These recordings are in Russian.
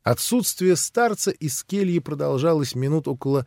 Отсутствие старца из кельи продолжалось минут около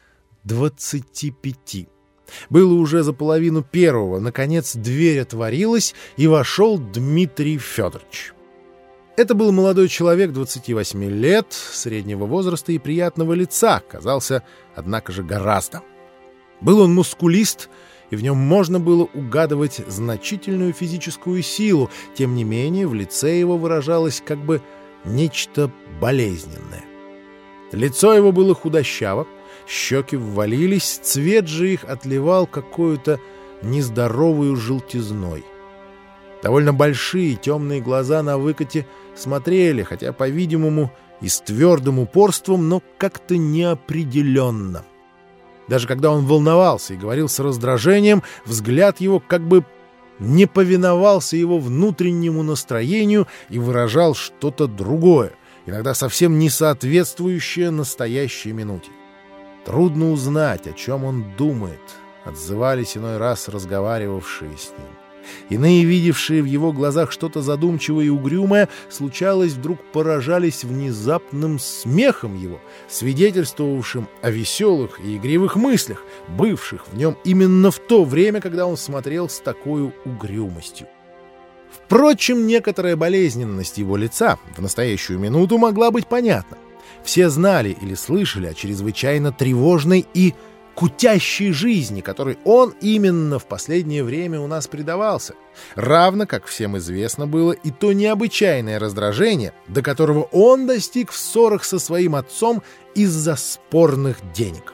25. Было уже за половину первого. Наконец дверь отворилась, и вошел Дмитрий Федорович. Это был молодой человек 28 лет, среднего возраста и приятного лица, казался, однако же, гораздо. Был он мускулист, и в нем можно было угадывать значительную физическую силу, тем не менее в лице его выражалось как бы нечто болезненное. Лицо его было худощаво, щеки ввалились, цвет же их отливал какую-то нездоровую желтизной. Довольно большие темные глаза на выкате смотрели, хотя, по-видимому, и с твердым упорством, но как-то неопределенно. Даже когда он волновался и говорил с раздражением, взгляд его как бы не повиновался его внутреннему настроению и выражал что-то другое, иногда совсем не соответствующее настоящей минуте. Трудно узнать, о чем он думает, отзывались иной раз разговаривавшие с ним. Иные, видевшие в его глазах что-то задумчивое и угрюмое, случалось, вдруг поражались внезапным смехом его, свидетельствовавшим о веселых и игривых мыслях, бывших в нем именно в то время, когда он смотрел с такой угрюмостью. Впрочем, некоторая болезненность его лица в настоящую минуту могла быть понятна. Все знали или слышали о чрезвычайно тревожной и кутящей жизни, которой он именно в последнее время у нас предавался, равно как всем известно было и то необычайное раздражение, до которого он достиг в ссорах со своим отцом из-за спорных денег.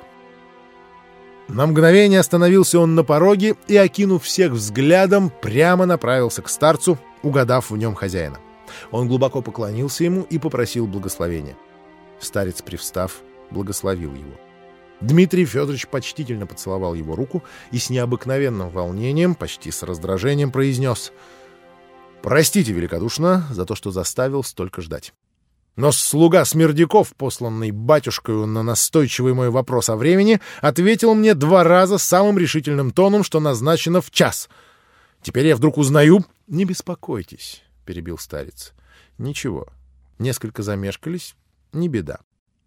На мгновение остановился он на пороге и, окинув всех взглядом, прямо направился к старцу, угадав в нем хозяина. Он глубоко поклонился ему и попросил благословения. Старец, привстав, благословил его. Дмитрий Федорович почтительно поцеловал его руку и с необыкновенным волнением, почти с раздражением, произнес: «Простите великодушно за то, что заставил столько ждать. Но слуга Смердяков, посланный батюшкою на настойчивый мой вопрос о времени, ответил мне 2 раза самым решительным тоном, что назначено в час. Теперь я вдруг узнаю...» «Не беспокойтесь», — перебил старец. «Ничего, несколько замешкались, не беда.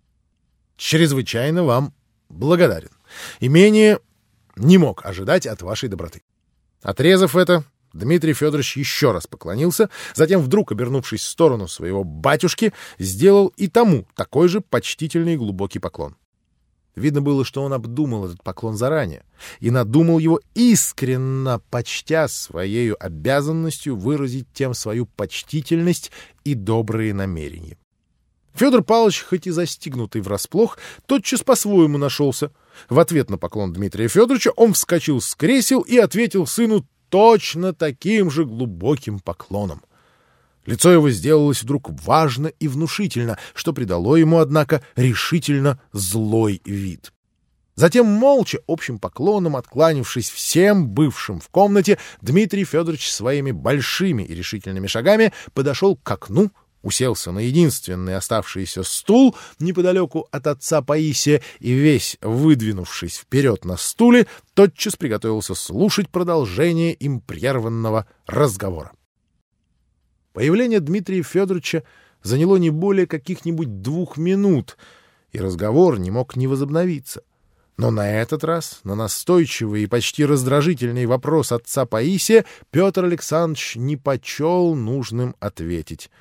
Чрезвычайно вам благодарен. И менее не мог ожидать от вашей доброты». Отрезав это, Дмитрий Федорович еще раз поклонился, затем, вдруг обернувшись в сторону своего батюшки, сделал и тому такой же почтительный и глубокий поклон. Видно было, что он обдумал этот поклон заранее и надумал его искренно, почтя своею обязанностью выразить тем свою почтительность и добрые намерения. Федор Павлович, хоть и застигнутый врасплох, тотчас по-своему нашелся. В ответ на поклон Дмитрия Федоровича он вскочил с кресел и ответил сыну точно таким же глубоким поклоном. Лицо его сделалось вдруг важно и внушительно, что придало ему, однако, решительно злой вид. Затем, молча, общим поклоном откланившись всем бывшим в комнате, Дмитрий Федорович своими большими и решительными шагами подошел к окну, уселся на единственный оставшийся стул неподалеку от отца Паисия и, весь выдвинувшись вперед на стуле, тотчас приготовился слушать продолжение им прерванного разговора. Появление Дмитрия Федоровича заняло не более каких-нибудь 2 минут, и разговор не мог не возобновиться. Но на этот раз, на настойчивый и почти раздражительный вопрос отца Паисия, Петр Александрович не почел нужным ответить.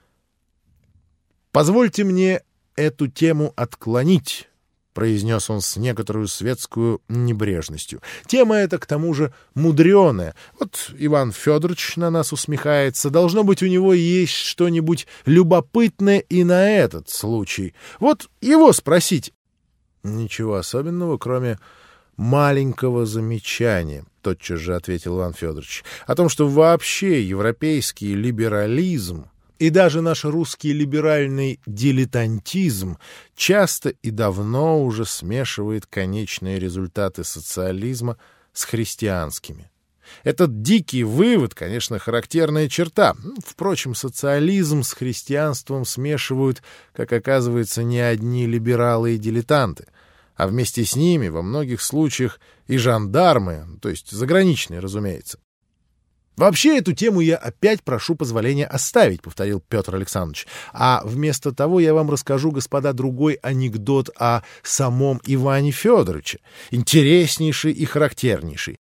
«Позвольте мне эту тему отклонить», — произнес он с некоторую светскую небрежностью. «Тема эта, к тому же, мудреная. Вот Иван Федорович на нас усмехается. Должно быть, у него есть что-нибудь любопытное и на этот случай. Вот его спросить». «Ничего особенного, кроме маленького замечания», — тотчас же ответил Иван Федорович, «о том, что вообще европейский либерализм и даже наш русский либеральный дилетантизм часто и давно уже смешивает конечные результаты социализма с христианскими. Этот дикий вывод, конечно, характерная черта. Впрочем, социализм с христианством смешивают, как оказывается, не одни либералы и дилетанты, а вместе с ними во многих случаях и жандармы, то есть заграничные, разумеется. «Вообще, эту тему я опять прошу позволения оставить», — повторил Петр Александрович. «А вместо того я вам расскажу, господа, другой анекдот о самом Иване Федоровиче, интереснейший и характернейший.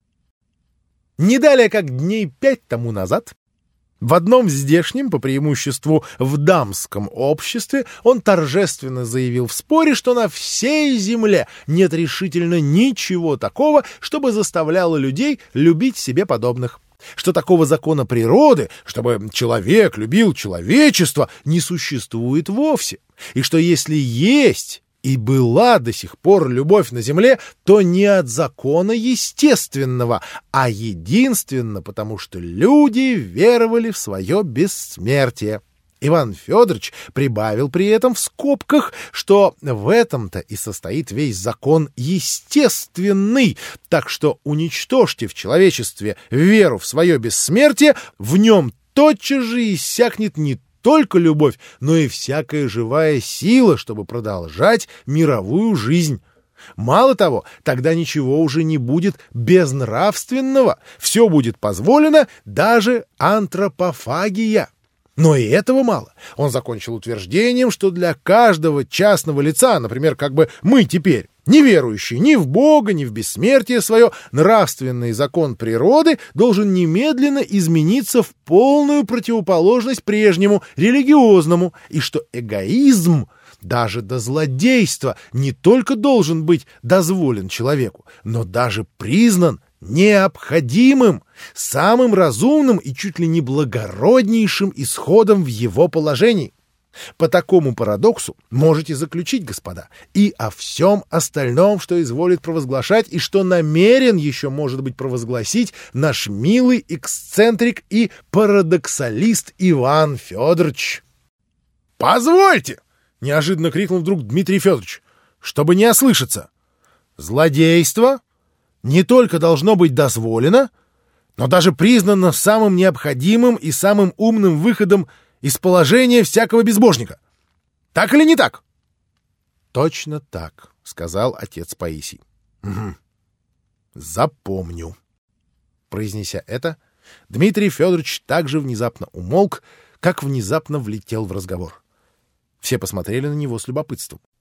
Не далее, как дней 5 тому назад, в одном здешнем, по преимуществу в дамском обществе, он торжественно заявил в споре, что на всей земле нет решительно ничего такого, чтобы заставляло людей любить себе подобных, что такого закона природы, чтобы человек любил человечество, не существует вовсе, и что если есть и была до сих пор любовь на земле, то не от закона естественного, а единственно потому, что люди веровали в свое бессмертие. Иван Федорович прибавил при этом в скобках, что в этом-то и состоит весь закон естественный, так что уничтожьте в человечестве веру в свое бессмертие, в нем тотчас же иссякнет не только любовь, но и всякая живая сила, чтобы продолжать мировую жизнь. Мало того, тогда ничего уже не будет безнравственного, все будет позволено, даже антропофагия. Но и этого мало. Он закончил утверждением, что для каждого частного лица, например, как бы мы теперь, не верующие ни в Бога, ни в бессмертие свое, нравственный закон природы должен немедленно измениться в полную противоположность прежнему, религиозному, и что эгоизм даже до злодейства не только должен быть дозволен человеку, но даже признан необходимым, самым разумным и чуть ли не благороднейшим исходом в его положении. По такому парадоксу можете заключить, господа, и о всем остальном, что изволит провозглашать и что намерен еще, может быть, провозгласить наш милый эксцентрик и парадоксалист Иван Федорович. «Позвольте!» — неожиданно крикнул вдруг Дмитрий Федорович, чтобы не ослышаться. «Злодейство не только должно быть дозволено, но даже признано самым необходимым и самым умным выходом из положения всякого безбожника. Так или не так?» «Точно так», — сказал отец Паисий. «Угу. Запомню». Произнеся это, Дмитрий Федорович также внезапно умолк, как внезапно влетел в разговор. Все посмотрели на него с любопытством.